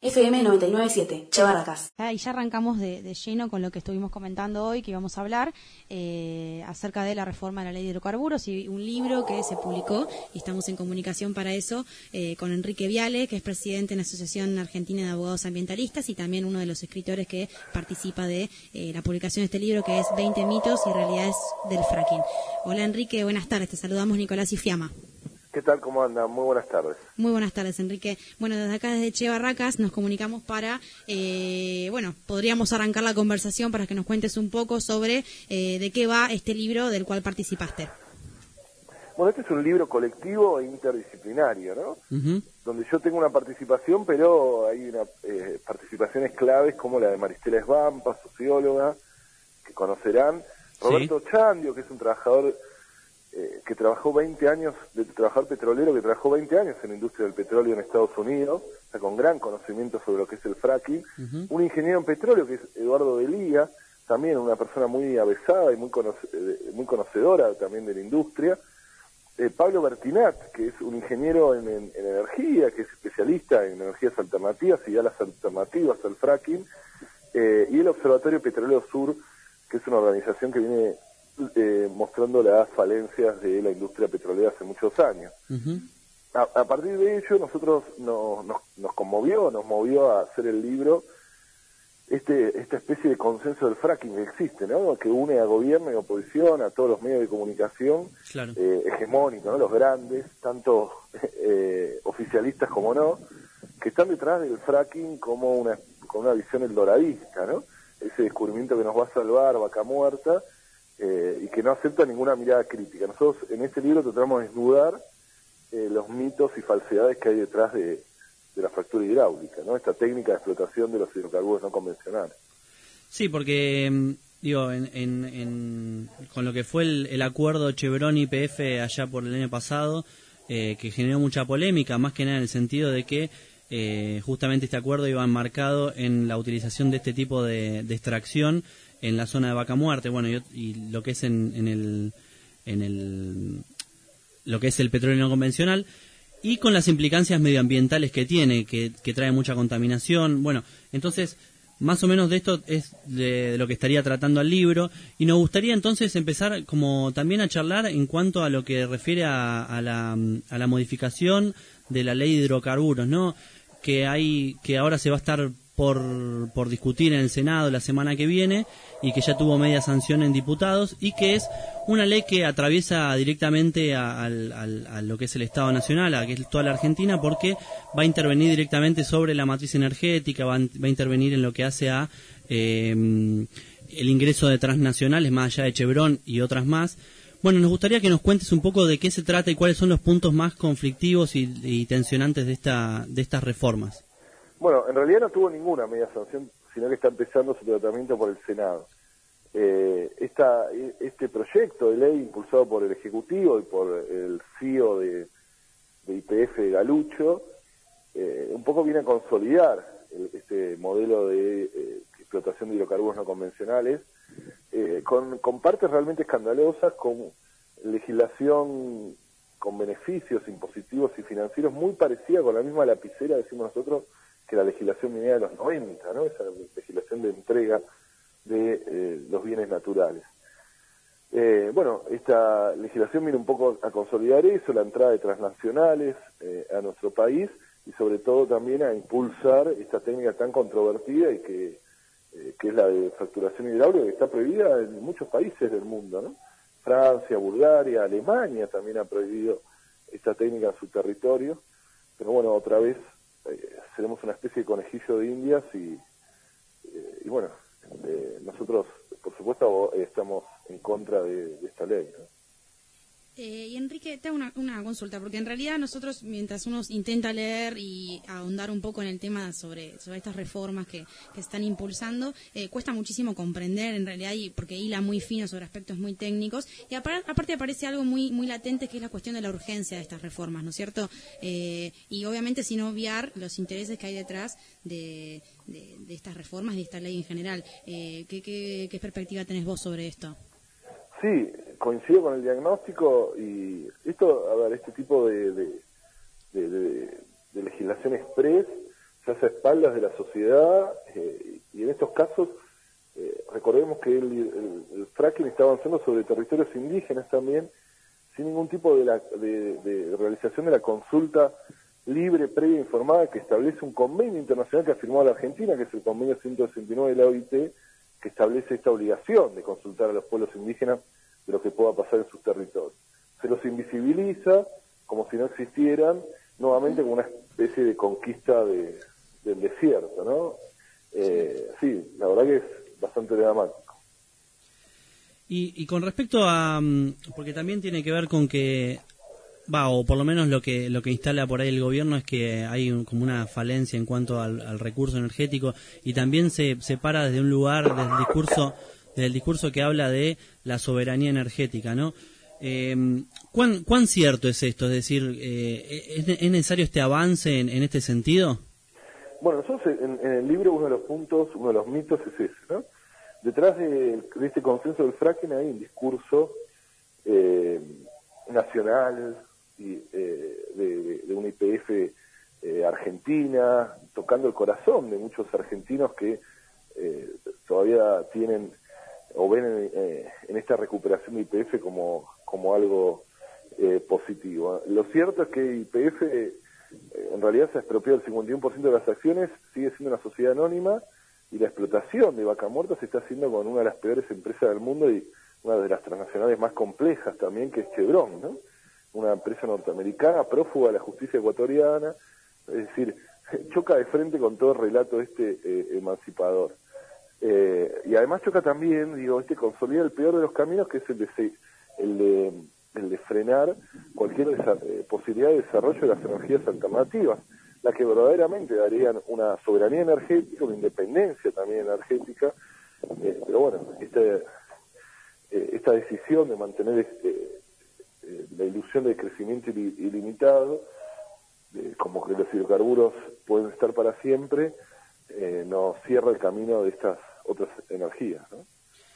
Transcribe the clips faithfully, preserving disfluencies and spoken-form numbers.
F M noventa y nueve punto siete, Che Barracas. Ah, y ya arrancamos de, de lleno con lo que estuvimos comentando hoy, que íbamos a hablar eh, acerca de la reforma de la ley de hidrocarburos y un libro que se publicó, y estamos en comunicación para eso eh, con Enrique Viale, que es presidente en la Asociación Argentina de Abogados Ambientalistas y también uno de los escritores que participa de eh, la publicación de este libro, que es veinte mitos y realidades del fracking. Hola Enrique, buenas tardes, te saludamos Nicolás y Fiamma. ¿Qué tal? ¿Cómo andan? Muy buenas tardes. Muy buenas tardes, Enrique. Bueno, desde acá, desde Che Barracas, nos comunicamos para, eh, bueno, podríamos arrancar la conversación para que nos cuentes un poco sobre eh, de qué va este libro del cual participaste. Bueno, este es un libro colectivo e interdisciplinario, ¿no? Uh-huh. Donde yo tengo una participación, pero hay una, eh, participaciones claves como la de Maristela Esbampa, socióloga, que conocerán, Roberto sí. Chandio, que es un trabajador eh, que trabajó veinte años, de trabajador petrolero que trabajó veinte años en la industria del petróleo en Estados Unidos, o sea, con gran conocimiento sobre lo que es el fracking, uh-huh. Un ingeniero en petróleo que es Eduardo Delía, también una persona muy avesada y muy, conoce, muy conocedora también de la industria, eh, Pablo Bertinat, que es un ingeniero en, en, en energía, que es especialista en energías alternativas y da las alternativas al fracking, eh, y el Observatorio Petrolero Sur, que es una organización que viene eh, mostrando las falencias de la industria petrolera hace muchos años. Uh-huh. A, a partir de ello, nosotros nos, nos, nos conmovió, nos movió a hacer el libro este esta especie de consenso del fracking que existe, ¿no? Que une a gobierno y oposición, a todos los medios de comunicación, claro. eh, hegemónicos, ¿no? Los grandes, tanto eh, oficialistas como no, que están detrás del fracking como una con una visión eldoradista, ¿no? Ese descubrimiento que nos va a salvar, Vaca Muerta, eh, y que no acepta ninguna mirada crítica. Nosotros en este libro tratamos de desnudar eh, los mitos y falsedades que hay detrás de, de la fractura hidráulica, ¿no? Esta técnica de explotación de los hidrocarburos no convencionales. Sí, porque digo, en, en, en, con lo que fue el, el acuerdo Chevron y P F allá por el año pasado, eh, que generó mucha polémica, más que nada en el sentido de que Eh, justamente este acuerdo iba enmarcado en la utilización de este tipo de, de extracción en la zona de Vaca Muerta, bueno, y, y lo que es en, en el en el lo que es el petróleo no convencional, y con las implicancias medioambientales que tiene, que, que trae mucha contaminación. Bueno, entonces más o menos de esto es de, de lo que estaría tratando el libro, y nos gustaría entonces empezar como también a charlar en cuanto a lo que refiere a, a la a la modificación de la ley de hidrocarburos, ¿no? Que hay, que ahora se va a estar por, por discutir en el Senado la semana que viene, y que ya tuvo media sanción en diputados, y que es una ley que atraviesa directamente a, a, a, a lo que es el Estado Nacional, a que es toda la Argentina, porque va a intervenir directamente sobre la matriz energética, va a, va a intervenir en lo que hace a eh, el ingreso de transnacionales, más allá de Chevron y otras más. Bueno, nos gustaría que nos cuentes un poco de qué se trata y cuáles son los puntos más conflictivos y, y tensionantes de esta de estas reformas. Bueno, en realidad no tuvo ninguna media sanción, sino que está empezando su tratamiento por el Senado. Eh, esta, este proyecto de ley impulsado por el Ejecutivo y por el C E O de, de Y P F, Galucho, eh, un poco viene a consolidar el, este modelo de eh, explotación de hidrocarburos no convencionales, Eh, con, con partes realmente escandalosas, con legislación con beneficios impositivos y financieros muy parecida, con la misma lapicera, decimos nosotros, que la legislación minera de los noventa, ¿no? Esa legislación de entrega de eh, los bienes naturales. Eh, bueno, esta legislación viene un poco a consolidar eso, la entrada de transnacionales eh, a nuestro país, y sobre todo también a impulsar esta técnica tan controvertida y que que es la de fracturación hidráulica, que está prohibida en muchos países del mundo, ¿no? Francia, Bulgaria, Alemania también ha prohibido esta técnica en su territorio, pero bueno, otra vez eh, seremos una especie de conejillo de indias y, eh, y bueno, eh, nosotros por supuesto estamos en contra de, de esta ley, ¿no? Eh, y Enrique, te hago una, una consulta, porque en realidad nosotros, mientras uno intenta leer y ahondar un poco en el tema sobre, sobre estas reformas que, que están impulsando, eh, cuesta muchísimo comprender en realidad, y porque hila muy fino sobre aspectos muy técnicos, y aparte, aparte aparece algo muy muy latente, que es la cuestión de la urgencia de estas reformas, ¿no es cierto? Eh, y obviamente sin obviar los intereses que hay detrás de, de, de estas reformas y de esta ley en general. Eh, ¿qué, qué, ¿Qué perspectiva tenés vos sobre esto? Sí, coincido con el diagnóstico, y esto, a ver, este tipo de, de, de, de, de legislación express se hace a espaldas de la sociedad, eh, y en estos casos, eh, recordemos que el, el, el fracking está avanzando sobre territorios indígenas también, sin ningún tipo de, la, de, de realización de la consulta libre, previa, informada, que establece un convenio internacional que ha firmado la Argentina, que es el convenio ciento sesenta y nueve de la O I T, que establece esta obligación de consultar a los pueblos indígenas de lo que pueda pasar en sus territorios. Se los invisibiliza como si no existieran, nuevamente como una especie de conquista de, del desierto, ¿no? Eh, sí, la verdad que es bastante dramático. Y, y con respecto a, porque también tiene que ver con que, va, o por lo menos lo que lo que instala por ahí el gobierno es que hay un, como una falencia en cuanto al, al recurso energético, y también se, se para desde un lugar, desde el discurso, desde el discurso que habla de la soberanía energética, ¿no? Eh, ¿cuán, ¿Cuán cierto es esto? Es decir, eh, ¿es, ¿es necesario este avance en, en este sentido? Bueno, nosotros en, en el libro uno de los puntos, uno de los mitos es ese, ¿no? Detrás de, de este consenso del fracking hay un discurso eh, nacional y, eh, de, de una I P F eh, argentina, tocando el corazón de muchos argentinos que eh, todavía tienen o ven en, eh, en esta recuperación de I P F como, como algo eh, positivo. Lo cierto es que I P F eh, en realidad se ha expropiado el cincuenta y uno por ciento de las acciones, sigue siendo una sociedad anónima, y la explotación de Vaca Muerta se está haciendo con una de las peores empresas del mundo y una de las transnacionales más complejas también, que es Chevron, ¿no? Una empresa norteamericana, prófuga de la justicia ecuatoriana, es decir, choca de frente con todo el relato este eh, emancipador. Eh, y además choca también, digo, este consolida el peor de los caminos, que es el de, el de, el de frenar cualquier eh, posibilidad de desarrollo de las energías alternativas, la que verdaderamente darían una soberanía energética, una independencia también energética, eh, pero bueno, este, eh, esta decisión de mantener este, eh, la ilusión de crecimiento il ilimitado, eh, como que los hidrocarburos pueden estar para siempre, eh, nos cierra el camino de estas otras energías, ¿no?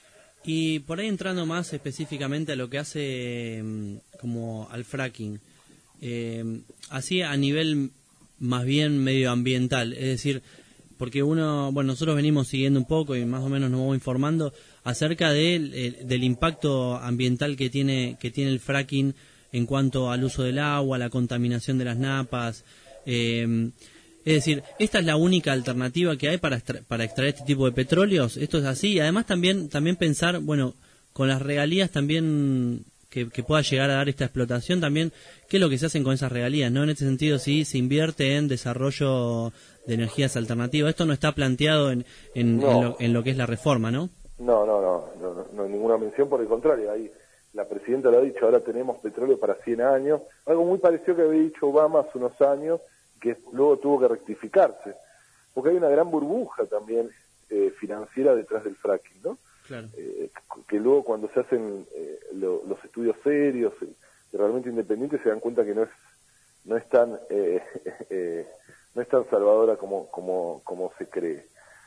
Y por ahí entrando más específicamente a lo que hace como al fracking, eh, así a nivel más bien medioambiental, es decir, porque uno, bueno, nosotros venimos siguiendo un poco y más o menos nos vamos informando acerca de, del impacto ambiental que tiene que tiene el fracking en cuanto al uso del agua, la contaminación de las napas, eh, es decir, esta es la única alternativa que hay para extra, para extraer este tipo de petróleos. Esto es así, y además también también pensar, bueno, con las regalías también que, que pueda llegar a dar esta explotación, también qué es lo que se hacen con esas regalías, ¿no? En este sentido, sí se invierte en desarrollo de energías alternativas. Esto no está planteado en en, no. en, lo, en lo que es la reforma, ¿no? No, no, no, no, no, no hay ninguna mención, por el contrario, ahí la presidenta lo ha dicho, ahora tenemos petróleo para cien años, algo muy parecido que había dicho Obama hace unos años, que luego tuvo que rectificarse, porque hay una gran burbuja también eh, financiera detrás del fracking, ¿no? Claro. Eh, que luego cuando se hacen eh, lo, los estudios serios y realmente independientes se dan cuenta que no es no es tan eh, eh, no es tan salvadora como como como se cree.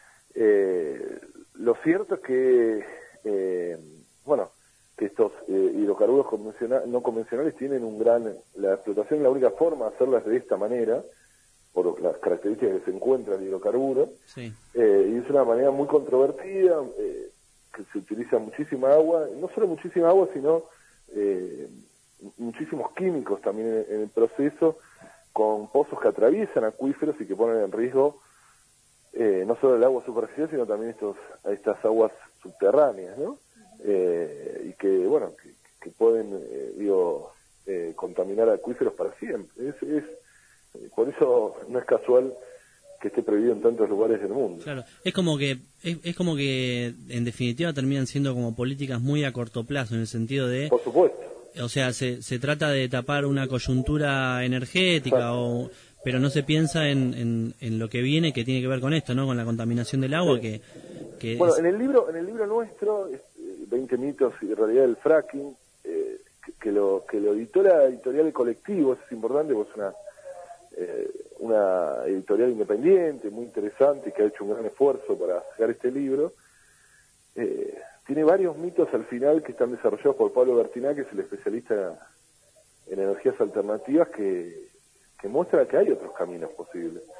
Eh, lo cierto es que eh, bueno que estos eh, hidrocarburos convencionales, no convencionales tienen un gran, la explotación es la única forma de hacerlas de esta manera, por las características que se encuentra el hidrocarburo, sí. eh, y es una manera muy controvertida, eh, que se utiliza muchísima agua, no solo muchísima agua, sino eh, muchísimos químicos también en, en el proceso, con pozos que atraviesan acuíferos y que ponen en riesgo eh, no solo el agua superficial, sino también estos estas aguas subterráneas, ¿no? Eh, y que, bueno, que, que pueden, eh, digo, eh, contaminar acuíferos para siempre. Es, es, por eso no es casual que esté prohibido en tantos lugares del mundo. Claro, es como que es, es como que en definitiva terminan siendo como políticas muy a corto plazo, en el sentido de... Por supuesto. O sea, se, se trata de tapar una coyuntura energética, o, pero no se piensa en, en, en lo que viene, que tiene que ver con esto, ¿no? Con la contaminación del agua, sí. que, que bueno, es... en el libro en el libro nuestro, veinte mitos y realidad del fracking, eh, que, que lo que lo editó la editorial El Colectivo, eso es importante, porque es una eh, una editorial independiente, muy interesante, que ha hecho un gran esfuerzo para sacar este libro. Eh, tiene varios mitos al final que están desarrollados por Pablo Bertiná, que es el especialista en energías alternativas, que, que muestra que hay otros caminos posibles.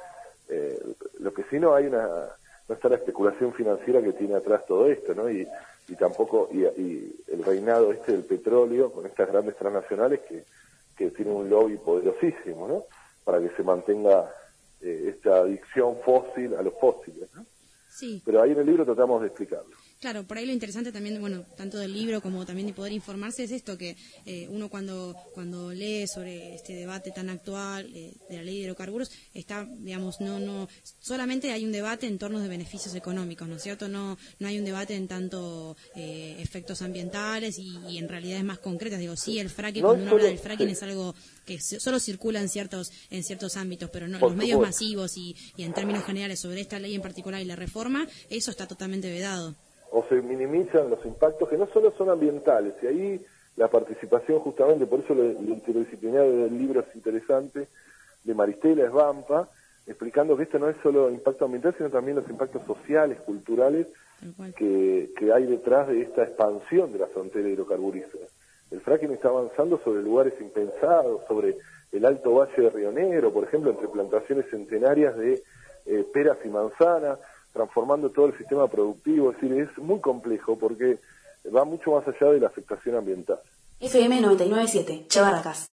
Eh, lo que sí no hay una, no está la especulación financiera que tiene atrás todo esto, ¿no? Y, y tampoco, y, y el reinado este del petróleo con estas grandes transnacionales que, que tienen un lobby poderosísimo, ¿no? Para que se mantenga eh, esta adicción fósil a los fósiles, ¿no? Sí. Pero ahí en el libro tratamos de explicarlo. Claro, por ahí lo interesante también, bueno, tanto del libro como también de poder informarse es esto, que eh, uno cuando cuando lee sobre este debate tan actual eh, de la ley de hidrocarburos, está, digamos, no no solamente hay un debate en torno de beneficios económicos, ¿no es cierto? No no hay un debate en tanto eh, efectos ambientales y, y en realidades más concretas. Digo, sí, el fracking, No cuando uno solo, habla del fracking sí. es algo que se, solo circula en ciertos en ciertos ámbitos, pero no, Por los medios supuesto. masivos y, y en términos generales sobre esta ley en particular y la reforma, eso está totalmente vedado. O se minimizan los impactos que no solo son ambientales, y ahí la participación justamente, por eso lo, lo interdisciplinario del libro es interesante, de Maristela Esbampa, explicando que esto no es solo impacto ambiental, sino también los impactos sociales, culturales, que, que hay detrás de esta expansión de la frontera hidrocarburífera. El fracking está avanzando sobre lugares impensados, sobre el Alto Valle de Río Negro, por ejemplo, entre plantaciones centenarias de eh, peras y manzanas, transformando todo el sistema productivo. Es decir, es muy complejo porque va mucho más allá de la afectación ambiental. F M noventa y nueve punto siete, Che Barracas.